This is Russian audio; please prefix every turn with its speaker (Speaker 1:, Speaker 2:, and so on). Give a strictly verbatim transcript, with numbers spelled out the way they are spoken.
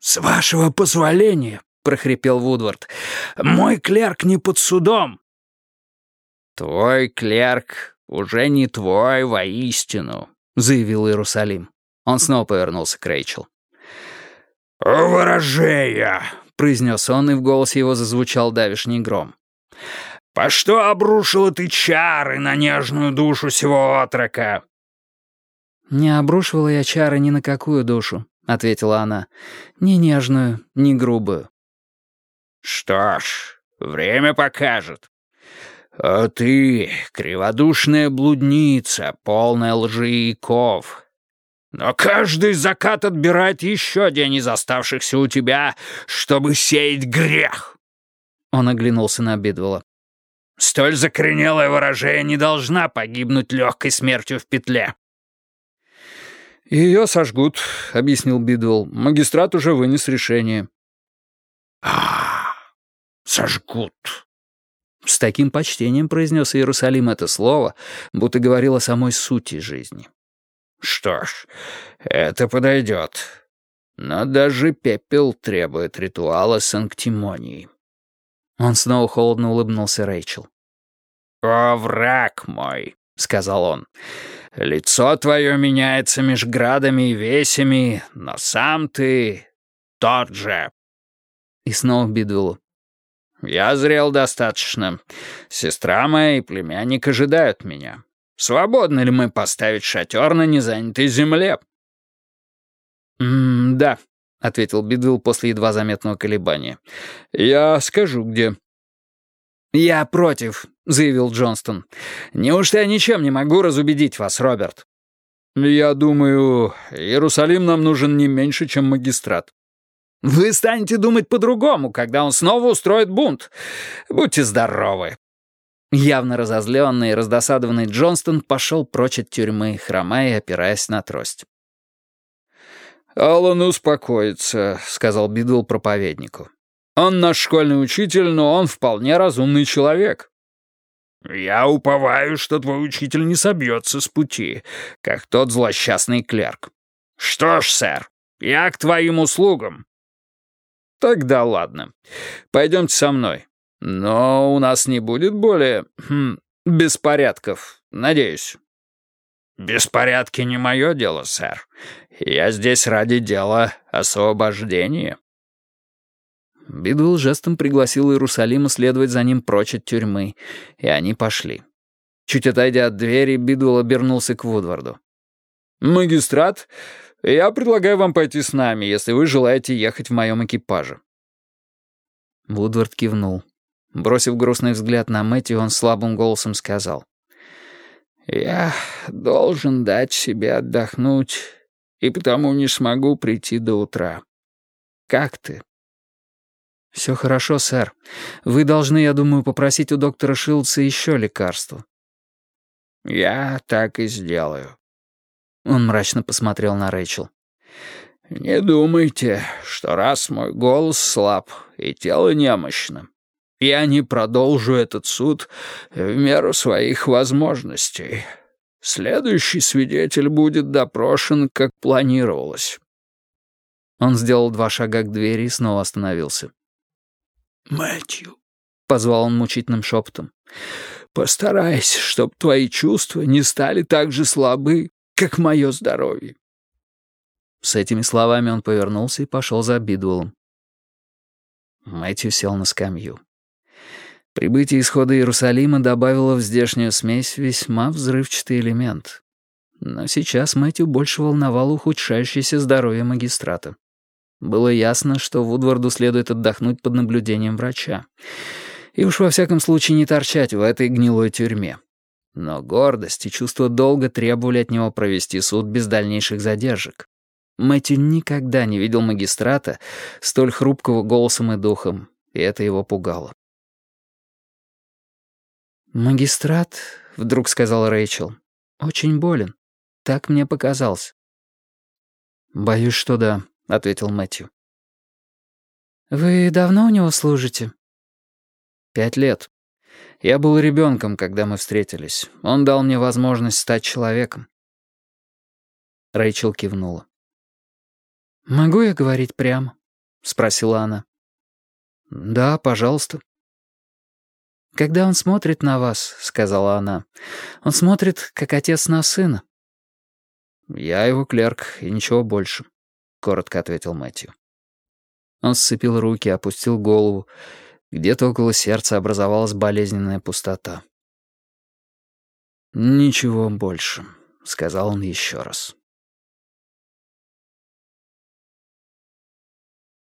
Speaker 1: «С вашего позволения», — прохрипел Вудвард, — «мой клерк не под судом». «Твой клерк уже не твой воистину», — заявил Иерусалим. Он снова повернулся к Рэйчел. «О, ворожея!» — произнес он, и в голосе его зазвучал давишний гром. «По что обрушила ты чары на нежную душу сего отрока?»
Speaker 2: «Не обрушивала я чары ни на какую душу», — ответила она. «Ни нежную, ни грубую».
Speaker 1: «Что ж, время покажет. А ты, криводушная блудница, полная лжи и ков. Но каждый закат отбирает еще день из оставшихся у тебя, чтобы сеять грех». Он оглянулся на Бидвелла. «Столь закоренелая ворожея не должна погибнуть легкой смертью в петле».
Speaker 2: «Ее сожгут», — объяснил Бидвелл. «Магистрат уже вынес решение».
Speaker 1: «А, сожгут».
Speaker 2: С таким почтением произнес Иерусалим это слово, будто говорил о самой сути жизни.
Speaker 1: «Что ж, это подойдет. Но даже пепел требует ритуала санктимонии».
Speaker 2: Он снова холодно улыбнулся Рэйчел.
Speaker 1: «О, враг мой», — сказал он, — «лицо твое меняется меж градами и весями, но сам ты тот же».
Speaker 2: И снова Бидвеллу.
Speaker 1: «Я зрел достаточно. Сестра моя и племянник ожидают меня. Свободны ли мы поставить шатер на незанятой земле?»
Speaker 2: «М-да», — ответил Бидвелл после едва заметного колебания. «Я скажу, где».
Speaker 1: «Я против», — заявил Джонстон. «Неужто я ничем не могу разубедить вас, Роберт?»
Speaker 2: «Я думаю, Иерусалим нам нужен не меньше, чем магистрат».
Speaker 1: «Вы станете думать по-другому, когда он снова устроит бунт. Будьте здоровы».
Speaker 2: Явно разозленный и раздосадованный Джонстон пошел прочь от тюрьмы, хромая и опираясь на трость.
Speaker 1: «Аллан успокоится», — сказал Бидвелл проповеднику. «Он наш школьный учитель, но он вполне разумный человек». «Я уповаю, что твой учитель не собьется с пути, как тот злосчастный клерк. Что ж, сэр, я к твоим услугам». «Тогда ладно. Пойдемте со мной. Но у нас не будет более... Хм, беспорядков, надеюсь». «Беспорядки не мое дело, сэр. Я здесь ради дела освобождения».
Speaker 2: Бидвелл жестом пригласил Иерусалима следовать за ним прочь от тюрьмы, и они пошли. Чуть отойдя от двери, Бидвелл обернулся к Вудварду.
Speaker 1: «Магистрат, я предлагаю вам пойти с нами, если вы желаете ехать в моем экипаже».
Speaker 2: Вудвард кивнул. Бросив грустный взгляд на Мэтью, он слабым голосом сказал.
Speaker 1: «Я должен дать себе отдохнуть, и потому не смогу прийти до утра. Как ты?»
Speaker 2: «Все хорошо, сэр. Вы должны, я думаю, попросить у доктора Шилдса еще лекарства».
Speaker 1: «Я так и сделаю».
Speaker 2: Он мрачно посмотрел на Рэйчел.
Speaker 1: «Не думайте, что раз мой голос слаб и тело немощно, я не продолжу этот суд в меру своих возможностей. Следующий свидетель будет допрошен, как планировалось».
Speaker 2: Он сделал два шага к двери и снова остановился.
Speaker 1: «Мэтью», — позвал он мучительным шепотом, — «постарайся, чтоб твои чувства не стали так же слабы, как мое здоровье».
Speaker 2: С этими словами он повернулся и пошел за Бидвеллом. Мэтью сел на скамью. Прибытие исхода Иерусалима добавило в здешнюю смесь весьма взрывчатый элемент. Но сейчас Мэтью больше волновало ухудшающееся здоровье магистрата. Было ясно, что Вудварду следует отдохнуть под наблюдением врача. И уж во всяком случае не торчать в этой гнилой тюрьме. Но гордость и чувство долга требовали от него провести суд без дальнейших задержек. Мэтью никогда не видел магистрата, столь хрупкого голосом и духом, и это его пугало. «Магистрат», — вдруг сказал Рэйчел, — «очень болен. Так мне показалось». «Боюсь, что да», — ответил Мэтью.
Speaker 3: «Вы давно у него служите?»
Speaker 2: «Пять лет. Я был ребенком, когда мы встретились. Он дал мне возможность стать человеком». Рэйчел кивнула.
Speaker 3: «Могу я говорить прямо?»
Speaker 2: — спросила она. «Да, пожалуйста».
Speaker 3: «Когда он смотрит на вас, — сказала она, — он смотрит, как отец на сына».
Speaker 2: «Я его клерк, и ничего больше», — коротко ответил Мэтью. Он сцепил руки, опустил голову. Где-то около сердца образовалась болезненная пустота. «Ничего больше», — сказал он еще раз.